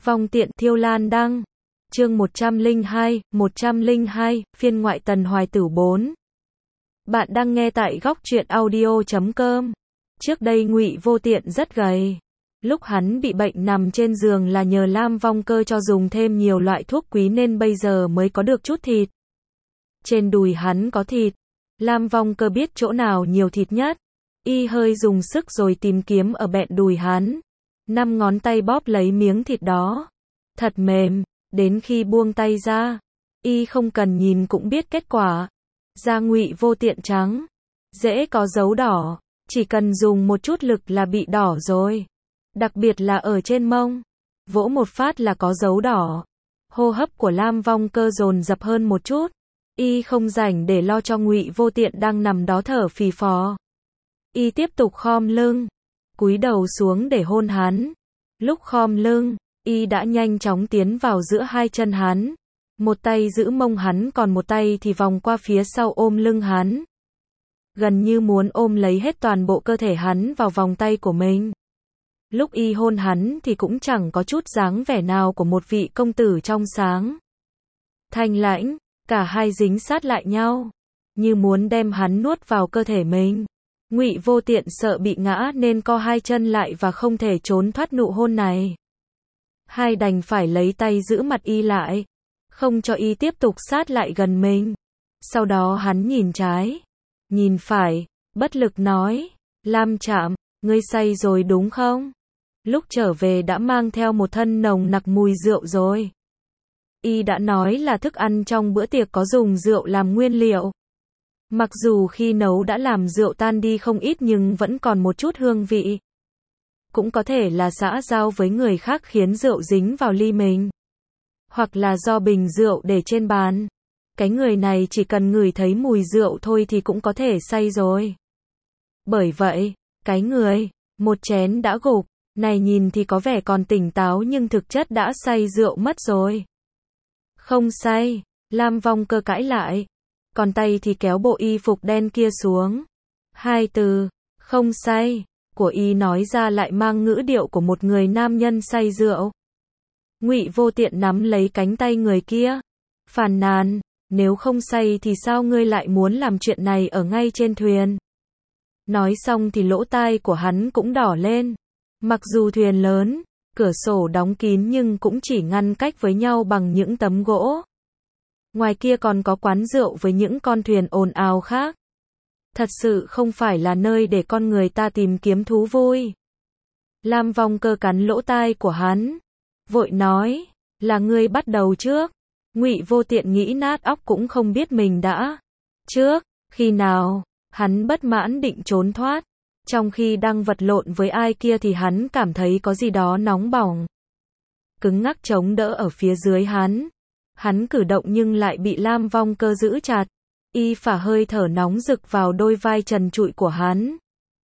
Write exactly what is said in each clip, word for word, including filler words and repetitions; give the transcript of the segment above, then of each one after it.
Vong tiện Thiêu Lan đăng. Chương một trăm lẻ hai, một trăm lẻ hai, phiên ngoại Tần Hoài Tử bốn. Bạn đang nghe tại góc truyện audio chấm com. Trước đây Ngụy Vô Tiện rất gầy. Lúc hắn bị bệnh nằm trên giường là nhờ Lam Vong Cơ cho dùng thêm nhiều loại thuốc quý nên bây giờ mới có được chút thịt. Trên đùi hắn có thịt. Lam Vong Cơ biết chỗ nào nhiều thịt nhất. Y hơi dùng sức rồi tìm kiếm ở bẹn đùi hắn. Năm ngón tay bóp lấy miếng thịt đó. Thật mềm, đến khi buông tay ra, y không cần nhìn cũng biết kết quả. Da Ngụy Vô Tiện trắng, dễ có dấu đỏ, chỉ cần dùng một chút lực là bị đỏ rồi. Đặc biệt là ở trên mông, vỗ một phát là có dấu đỏ. Hô hấp của Lam Vong Cơ dồn dập hơn một chút. Y không rảnh để lo cho Ngụy Vô Tiện đang nằm đó thở phì phò. Y tiếp tục khom lưng, cúi đầu xuống để hôn hắn. Lúc khom lưng, y đã nhanh chóng tiến vào giữa hai chân hắn. Một tay giữ mông hắn còn một tay thì vòng qua phía sau ôm lưng hắn. Gần như muốn ôm lấy hết toàn bộ cơ thể hắn vào vòng tay của mình. Lúc y hôn hắn thì cũng chẳng có chút dáng vẻ nào của một vị công tử trong sáng. Thanh lãnh, cả hai dính sát lại nhau, như muốn đem hắn nuốt vào cơ thể mình. Ngụy Vô Tiện sợ bị ngã nên co hai chân lại và không thể trốn thoát nụ hôn này. Hai đành phải lấy tay giữ mặt y lại, không cho y tiếp tục sát lại gần mình. Sau đó hắn nhìn trái, nhìn phải, bất lực nói, Lam Trạm, ngươi say rồi đúng không? Lúc trở về đã mang theo một thân nồng nặc mùi rượu rồi. Y đã nói là thức ăn trong bữa tiệc có dùng rượu làm nguyên liệu. Mặc dù khi nấu đã làm rượu tan đi không ít nhưng vẫn còn một chút hương vị. Cũng có thể là xã giao với người khác khiến rượu dính vào ly mình. Hoặc là do bình rượu để trên bàn. Cái người này chỉ cần ngửi thấy mùi rượu thôi thì cũng có thể say rồi. Bởi vậy, cái người, một chén đã gục, này nhìn thì có vẻ còn tỉnh táo nhưng thực chất đã say rượu mất rồi. Không say, Lam Vong Cơ cãi lại. Còn tay thì kéo bộ y phục đen kia xuống. Hai từ, không say, của y nói ra lại mang ngữ điệu của một người nam nhân say rượu. Ngụy Vô Tiện nắm lấy cánh tay người kia, phàn nàn, nếu không say thì sao ngươi lại muốn làm chuyện này ở ngay trên thuyền. Nói xong thì lỗ tai của hắn cũng đỏ lên. Mặc dù thuyền lớn, cửa sổ đóng kín nhưng cũng chỉ ngăn cách với nhau bằng những tấm gỗ. Ngoài kia còn có quán rượu với những con thuyền ồn ào khác. Thật sự không phải là nơi để con người ta tìm kiếm thú vui. Lam Vong Cơ cắn lỗ tai của hắn, vội nói, là ngươi bắt đầu trước. Ngụy Vô Tiện nghĩ nát óc cũng không biết mình đã trước khi nào. Hắn bất mãn định trốn thoát. Trong khi đang vật lộn với ai kia thì hắn cảm thấy có gì đó nóng bỏng, cứng ngắc chống đỡ ở phía dưới hắn. Hắn cử động nhưng lại bị Lam Vong Cơ giữ chặt. Y phả hơi thở nóng rực vào đôi vai trần trụi của hắn.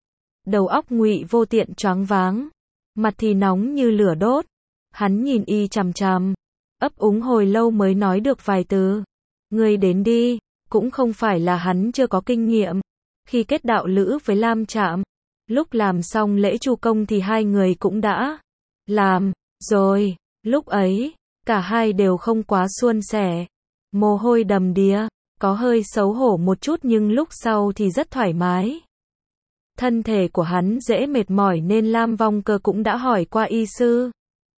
Đầu óc Ngụy Vô Tiện choáng váng, mặt thì nóng như lửa đốt. Hắn nhìn y chằm chằm, ấp úng hồi lâu mới nói được vài từ. Ngươi đến đi. Cũng không phải là hắn chưa có kinh nghiệm. Khi kết đạo lữ với Lam Trạm, lúc làm xong lễ chu công thì hai người cũng đã làm rồi. Lúc ấy, cả hai đều không quá suôn sẻ. Mồ hôi đầm đìa, có hơi xấu hổ một chút nhưng lúc sau thì rất thoải mái. Thân thể của hắn dễ mệt mỏi nên Lam Vong Cơ cũng đã hỏi qua y sư.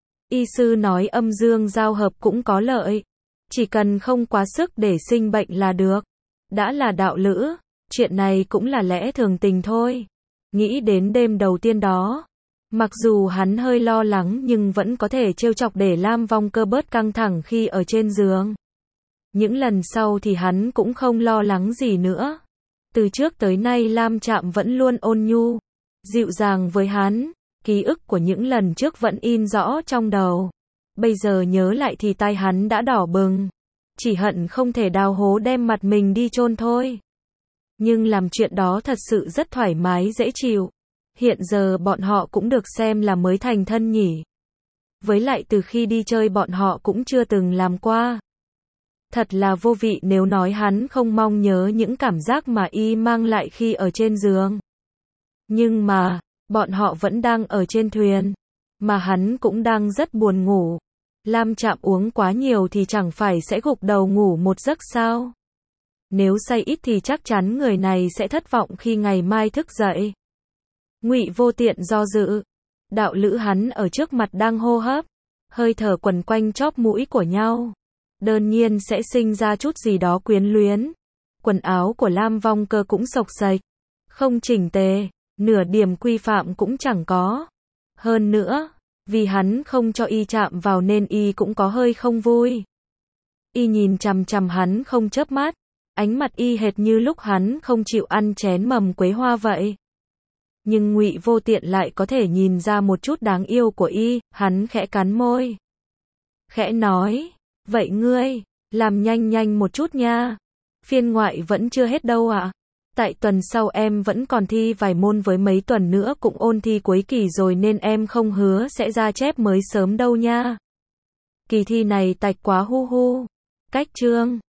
Y sư nói âm dương giao hợp cũng có lợi. Chỉ cần không quá sức để sinh bệnh là được. Đã là đạo lữ, chuyện này cũng là lẽ thường tình thôi. Nghĩ đến đêm đầu tiên đó, mặc dù hắn hơi lo lắng nhưng vẫn có thể trêu chọc để Lam Vong Cơ bớt căng thẳng khi ở trên giường. Những lần sau thì hắn cũng không lo lắng gì nữa. Từ trước tới nay Lam Trạm vẫn luôn ôn nhu, dịu dàng với hắn. Ký ức của những lần trước vẫn in rõ trong đầu. Bây giờ nhớ lại thì tai hắn đã đỏ bừng. Chỉ hận không thể đào hố đem mặt mình đi chôn thôi. Nhưng làm chuyện đó thật sự rất thoải mái dễ chịu. Hiện giờ bọn họ cũng được xem là mới thành thân nhỉ. Với lại từ khi đi chơi bọn họ cũng chưa từng làm qua. Thật là vô vị nếu nói hắn không mong nhớ những cảm giác mà y mang lại khi ở trên giường. Nhưng mà, bọn họ vẫn đang ở trên thuyền. Mà hắn cũng đang rất buồn ngủ. Lam Trạm uống quá nhiều thì chẳng phải sẽ gục đầu ngủ một giấc sao? Nếu say ít thì chắc chắn người này sẽ thất vọng khi ngày mai thức dậy. Ngụy Vô Tiện do dự. Đạo lữ hắn ở trước mặt đang hô hấp, hơi thở quần quanh chóp mũi của nhau. Đơn nhiên sẽ sinh ra chút gì đó quyến luyến. Quần áo của Lam Vong Cơ cũng xộc xệch, không chỉnh tề, nửa điểm quy phạm cũng chẳng có. Hơn nữa, vì hắn không cho y chạm vào nên y cũng có hơi không vui. Y nhìn chằm chằm hắn không chớp mắt, ánh mặt y hệt như lúc hắn không chịu ăn chén mầm quế hoa vậy. Nhưng Ngụy Vô Tiện lại có thể nhìn ra một chút đáng yêu của y, hắn khẽ cắn môi. Khẽ nói, vậy ngươi, làm nhanh nhanh một chút nha. Phiên ngoại vẫn chưa hết đâu ạ. À? Tại tuần sau em vẫn còn thi vài môn với mấy tuần nữa cũng ôn thi cuối kỳ rồi nên em không hứa sẽ ra chép mới sớm đâu nha. Kỳ thi này tạch quá hu hu. Cách chương